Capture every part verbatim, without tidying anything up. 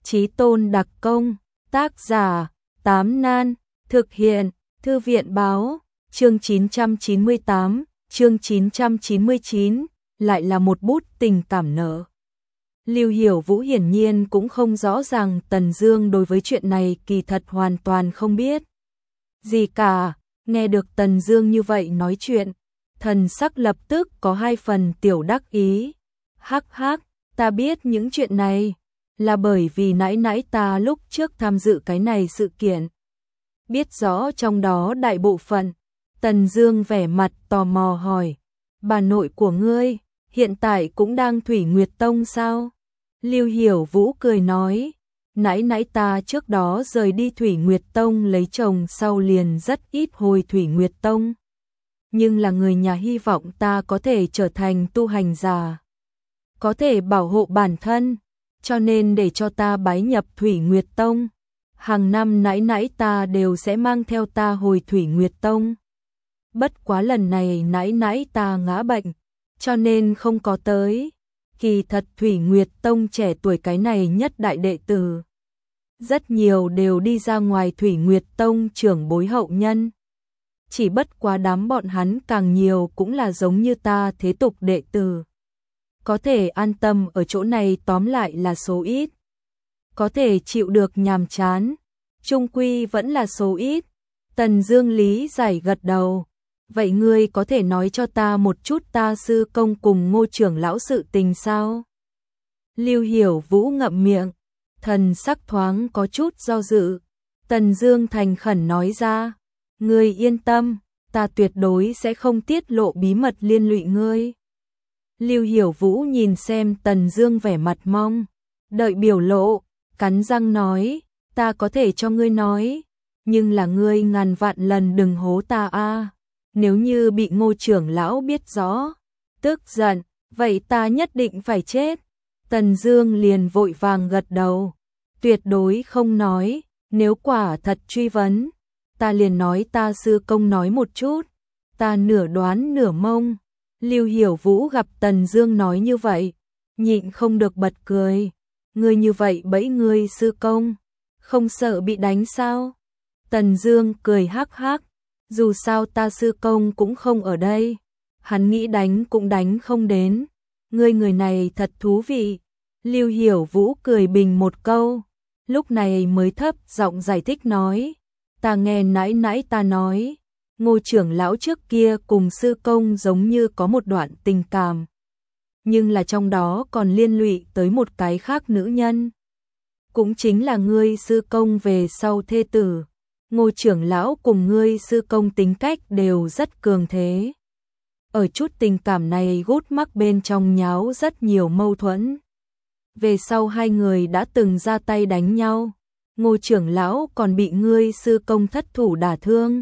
Chí Tôn đặc công, tác giả, Tám Nan, thực hiện, Thư viện báo, chương chín trăm chín mươi tám, chương chín trăm chín mươi chín, lại là một bút tình cảm nở. Lưu Hiểu Vũ hiển nhiên cũng không rõ ràng Tần Dương đối với chuyện này kỳ thật hoàn toàn không biết gì cả, nghe được Tần Dương như vậy nói chuyện, thần sắc lập tức có hai phần tiểu đắc ý. Hắc hắc, ta biết những chuyện này là bởi vì nãy nãy ta lúc trước tham dự cái này sự kiện, biết rõ trong đó đại bộ phận. Tần Dương vẻ mặt tò mò hỏi, bà nội của ngươi hiện tại cũng đang Thủy Nguyệt Tông sao? Lưu Hiểu Vũ cười nói, nãy nãy ta trước đó rời đi Thủy Nguyệt Tông lấy chồng sau liền rất ít hồi Thủy Nguyệt Tông. Nhưng là người nhà hy vọng ta có thể trở thành tu hành giả, có thể bảo hộ bản thân, cho nên để cho ta bái nhập Thủy Nguyệt Tông. Hàng năm nãy nãy ta đều sẽ mang theo ta hồi Thủy Nguyệt Tông. Bất quá lần này nãy nãy ta ngã bệnh, cho nên không có tới. Kỳ thật Thủy Nguyệt Tông trẻ tuổi cái này nhất đại đệ tử, rất nhiều đều đi ra ngoài Thủy Nguyệt Tông trưởng bối hậu nhân. Chỉ bất quá đám bọn hắn càng nhiều cũng là giống như ta thế tục đệ tử. Có thể an tâm ở chỗ này tóm lại là số ít. Có thể chịu được nhàm chán, chung quy vẫn là số ít. Tần Dương lý giải gật đầu. Vậy ngươi có thể nói cho ta một chút ta sư công cùng Ngô trưởng lão sự tình sao? Lưu Hiểu Vũ ngậm miệng, thần sắc thoáng có chút do dự. Tần Dương thành khẩn nói ra, ngươi yên tâm, ta tuyệt đối sẽ không tiết lộ bí mật liên lụy ngươi. Lưu Hiểu Vũ nhìn xem Tần Dương vẻ mặt mong đợi biểu lộ, cắn răng nói, ta có thể cho ngươi nói, nhưng là ngươi ngàn vạn lần đừng hố ta a. Nếu như bị Ngô trưởng lão biết rõ, tức giận, vậy ta nhất định phải chết. Tần Dương liền vội vàng gật đầu, tuyệt đối không nói, nếu quả thật truy vấn, ta liền nói ta sư công nói một chút, ta nửa đoán nửa mông. Lưu Hiểu Vũ gặp Tần Dương nói như vậy, nhịn không được bật cười, ngươi như vậy bẫy ngươi sư công, không sợ bị đánh sao? Tần Dương cười hắc hắc, dù sao ta sư công cũng không ở đây, hắn nghĩ đánh cũng đánh không đến, ngươi người này thật thú vị. Lưu Hiểu Vũ cười bình một câu, lúc này mới thấp giọng giải thích nói, ta nghe nãy nãy ta nói, Ngô trưởng lão trước kia cùng sư công giống như có một đoạn tình cảm, nhưng là trong đó còn liên lụy tới một cái khác nữ nhân, cũng chính là ngươi sư công về sau thê tử. Ngô trưởng lão cùng ngươi sư công tính cách đều rất cường thế, ở chút tình cảm này gút mắc bên trong nháo rất nhiều mâu thuẫn. Về sau hai người đã từng ra tay đánh nhau, Ngô trưởng lão còn bị ngươi sư công thất thủ đả thương,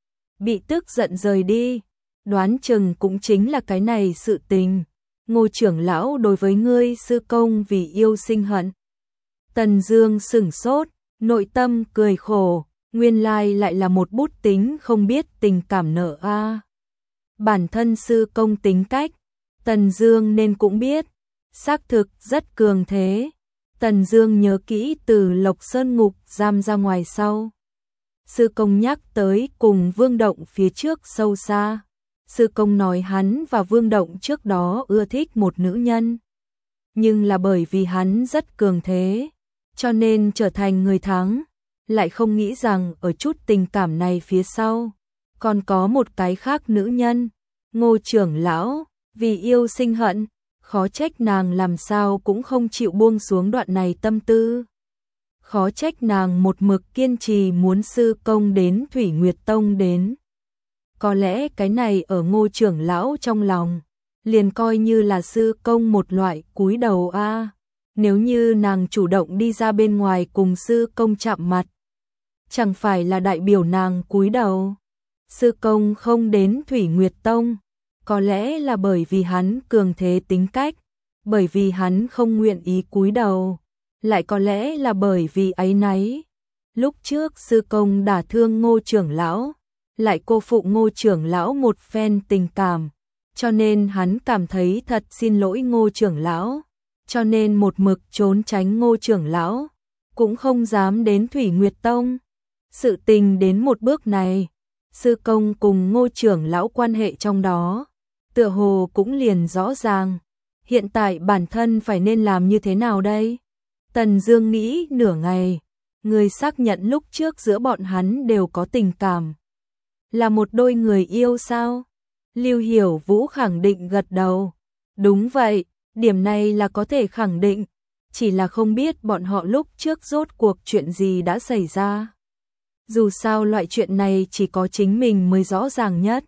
bị tức giận rời đi, đoán chừng cũng chính là cái này sự tình. Ngô trưởng lão đối với ngươi sư công vì yêu sinh hận. Tần Dương sững sốt, nội tâm cười khổ, nguyên lai lại là một bút tính không biết tình cảm nợ a. Bản thân sư công tính cách, Tần Dương nên cũng biết, xác thực rất cường thế. Tần Dương nhớ kỹ từ Lộc Sơn ngục giam ra ngoài sau, sư công nhắc tới cùng Vương Động phía trước sâu xa. Sư công nói hắn và Vương Động trước đó ưa thích một nữ nhân, nhưng là bởi vì hắn rất cường thế, cho nên trở thành người thắng, lại không nghĩ rằng ở chút tình cảm này phía sau còn có một cái khác nữ nhân. Ngô trưởng lão vì yêu sinh hận, khó trách nàng làm sao cũng không chịu buông xuống đoạn này tâm tư, khó trách nàng một mực kiên trì muốn sư công đến Thủy Nguyệt Tông đến. Có lẽ cái này ở Ngô trưởng lão trong lòng liền coi như là sư công một loại cúi đầu a. Nếu như nàng chủ động đi ra bên ngoài cùng sư công chạm mặt, chẳng phải là đại biểu nàng cúi đầu. Sư công không đến Thủy Nguyệt Tông, có lẽ là bởi vì hắn cường thế tính cách, bởi vì hắn không nguyện ý cúi đầu, lại có lẽ là bởi vì áy náy. Lúc trước sư công đả thương Ngô trưởng lão, lại cô phụ Ngô trưởng lão một phen tình cảm, cho nên hắn cảm thấy thật xin lỗi Ngô trưởng lão, cho nên một mực trốn tránh Ngô trưởng lão, cũng không dám đến Thủy Nguyệt Tông. Sự tình đến một bước này, sư công cùng Ngô trưởng lão quan hệ trong đó, tựa hồ cũng liền rõ ràng. Hiện tại bản thân phải nên làm như thế nào đây? Tần Dương nghĩ nửa ngày, người xác nhận lúc trước giữa bọn hắn đều có tình cảm. Là một đôi người yêu sao? Lưu Hiểu Vũ khẳng định gật đầu. Đúng vậy, điểm này là có thể khẳng định, chỉ là không biết bọn họ lúc trước rốt cuộc chuyện gì đã xảy ra. Dù sao loại chuyện này chỉ có chính mình mới rõ ràng nhất.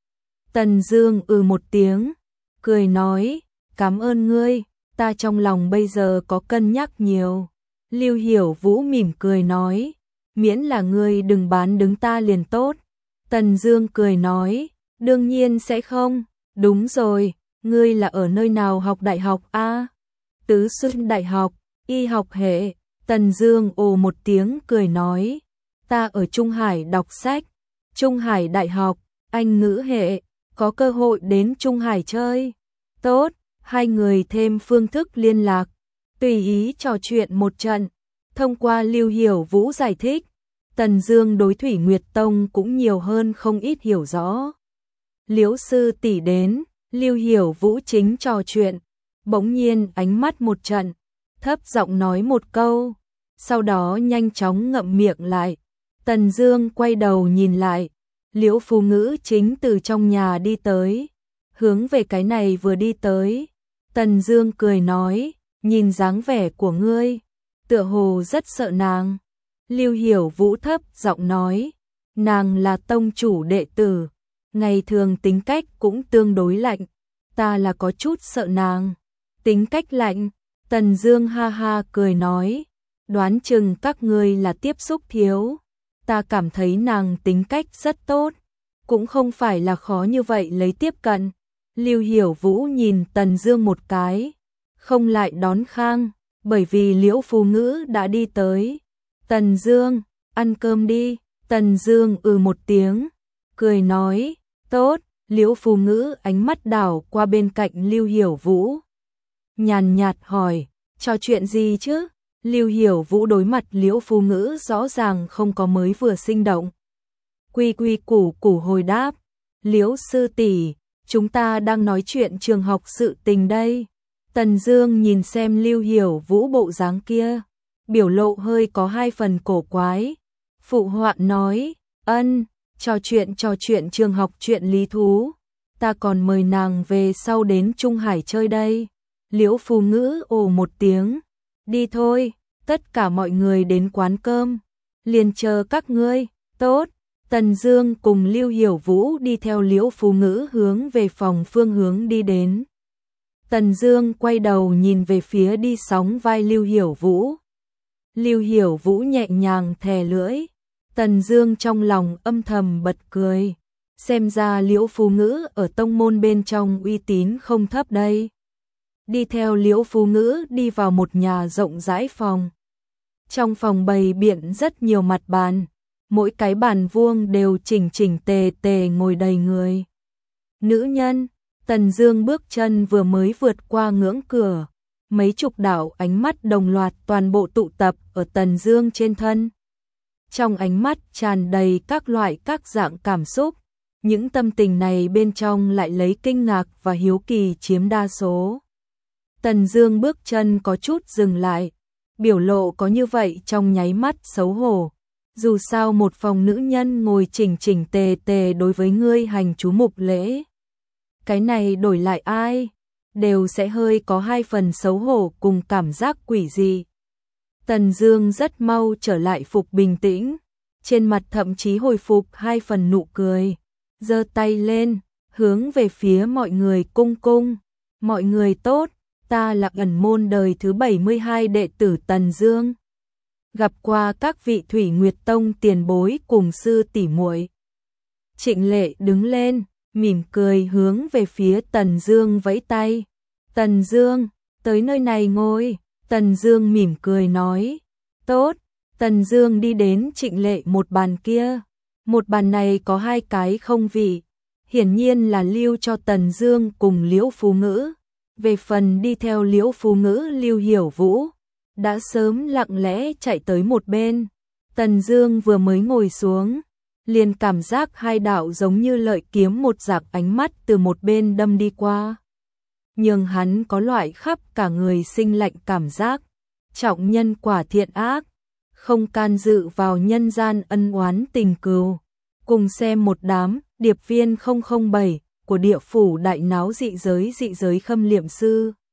Tần Dương ừ một tiếng, cười nói, cảm ơn ngươi, ta trong lòng bây giờ có cân nhắc nhiều. Lưu Hiểu Vũ mỉm cười nói, miễn là ngươi đừng bán đứng ta liền tốt. Tần Dương cười nói, đương nhiên sẽ không, đúng rồi, ngươi là ở nơi nào học đại học a? Tứ Xuyên Đại học, y học hệ. Tần Dương ồ một tiếng cười nói, ta ở Trung Hải đọc sách, Trung Hải Đại học, Anh ngữ hệ, có cơ hội đến Trung Hải chơi. Tốt, hai người thêm phương thức liên lạc, tùy ý trò chuyện một trận. Thông qua Lưu Hiểu Vũ giải thích, Tần Dương đối Thủy Nguyệt Tông cũng nhiều hơn không ít hiểu rõ. Liễu sư tỷ đến, Lưu Hiểu Vũ chính trò chuyện, bỗng nhiên ánh mắt một trận, thấp giọng nói một câu, sau đó nhanh chóng ngậm miệng lại. Tần Dương quay đầu nhìn lại, Liễu Phù Ngữ chính từ trong nhà đi tới, hướng về cái này vừa đi tới. Tần Dương cười nói, nhìn dáng vẻ của ngươi, tựa hồ rất sợ nàng. Lưu Hiểu Vũ thấp giọng nói, nàng là tông chủ đệ tử, ngày thường tính cách cũng tương đối lạnh, ta là có chút sợ nàng. Tính cách lạnh? Tần Dương ha ha cười nói, đoán chừng các ngươi là tiếp xúc thiếu, ta cảm thấy nàng tính cách rất tốt, cũng không phải là khó như vậy lấy tiếp cận. Lưu Hiểu Vũ nhìn Tần Dương một cái, không lại đón khang, bởi vì Liễu Phù Ngữ đã đi tới. Tần Dương, ăn cơm đi. Tần Dương ừ một tiếng, cười nói, tốt. Liễu Phù Ngữ ánh mắt đảo qua bên cạnh Lưu Hiểu Vũ, nhàn nhạt hỏi, trò chuyện gì chứ? Lưu Hiểu Vũ đối mặt Liễu Phù Ngữ rõ ràng không có mới vừa sinh động. Quy quy củ củ hồi đáp, Liễu sư tỷ, chúng ta đang nói chuyện trường học sự tình đây. Tần Dương nhìn xem Lưu Hiểu Vũ bộ dáng kia, biểu lộ hơi có hai phần cổ quái. Phụ họa nói, ân, trò chuyện trò chuyện trường học chuyện lý thú, ta còn mời nàng về sau đến Trung Hải chơi đây. Liễu Phù Ngữ ồ một tiếng, đi thôi, tất cả mọi người đến quán cơm, liền chờ các ngươi. Tốt. Tần Dương cùng Lưu Hiểu Vũ đi theo Liễu Phù Ngữ hướng về phòng phương hướng đi đến. Tần Dương quay đầu nhìn về phía đi sóng vai Lưu Hiểu Vũ. Lưu Hiểu Vũ nhẹ nhàng thè lưỡi, Tần Dương trong lòng âm thầm bật cười, xem ra Liễu Phù Ngữ ở tông môn bên trong uy tín không thấp đây. Đi theo Liễu Phù Ngữ đi vào một nhà rộng rãi phòng. Trong phòng bày biện rất nhiều mặt bàn, mỗi cái bàn vuông đều chỉnh chỉnh tề tề ngồi đầy người. Nữ nhân. Tần Dương bước chân vừa mới vượt qua ngưỡng cửa, mấy chục đạo ánh mắt đồng loạt toàn bộ tụ tập ở Tần Dương trên thân. Trong ánh mắt tràn đầy các loại các dạng cảm xúc, những tâm tình này bên trong lại lấy kinh ngạc và hiếu kỳ chiếm đa số. Tần Dương bước chân có chút dừng lại, biểu lộ có như vậy trong nháy mắt xấu hổ. Dù sao một phòng nữ nhân ngồi chỉnh chỉnh tề tề đối với ngươi hành chú mục lễ, cái này đổi lại ai đều sẽ hơi có hai phần xấu hổ cùng cảm giác quỷ dị. Tần Dương rất mau trở lại phục bình tĩnh, trên mặt thậm chí hồi phục hai phần nụ cười, giơ tay lên, hướng về phía mọi người cung cung, mọi người tốt, ta là ẩn môn đời thứ bảy mươi hai đệ tử Tần Dương. Gặp qua các vị Thủy Nguyệt Tông tiền bối cùng sư tỷ muội. Trịnh Lệ đứng lên, mỉm cười hướng về phía Tần Dương vẫy tay. Tần Dương, tới nơi này ngồi. Tần Dương mỉm cười nói, tốt. Tần Dương đi đến Trịnh Lệ một bàn kia. Một bàn này có hai cái không vị, hiển nhiên là lưu cho Tần Dương cùng Liễu Phù Ngữ. Về phần đi theo Liễu Phù Ngữ Lưu Hiểu Vũ, đã sớm lặng lẽ chạy tới một bên. Tần Dương vừa mới ngồi xuống, liền cảm giác hai đạo giống như lợi kiếm một dạc ánh mắt từ một bên đâm đi qua. Nhưng hắn có loại khắp cả người sinh lạnh cảm giác, trọng nhân quả thiện ác, không can dự vào nhân gian ân oán tình cừu. Cùng xem một đám điệp viên không không bảy của địa phủ đại náo dị giới dị giới khâm liệm sư.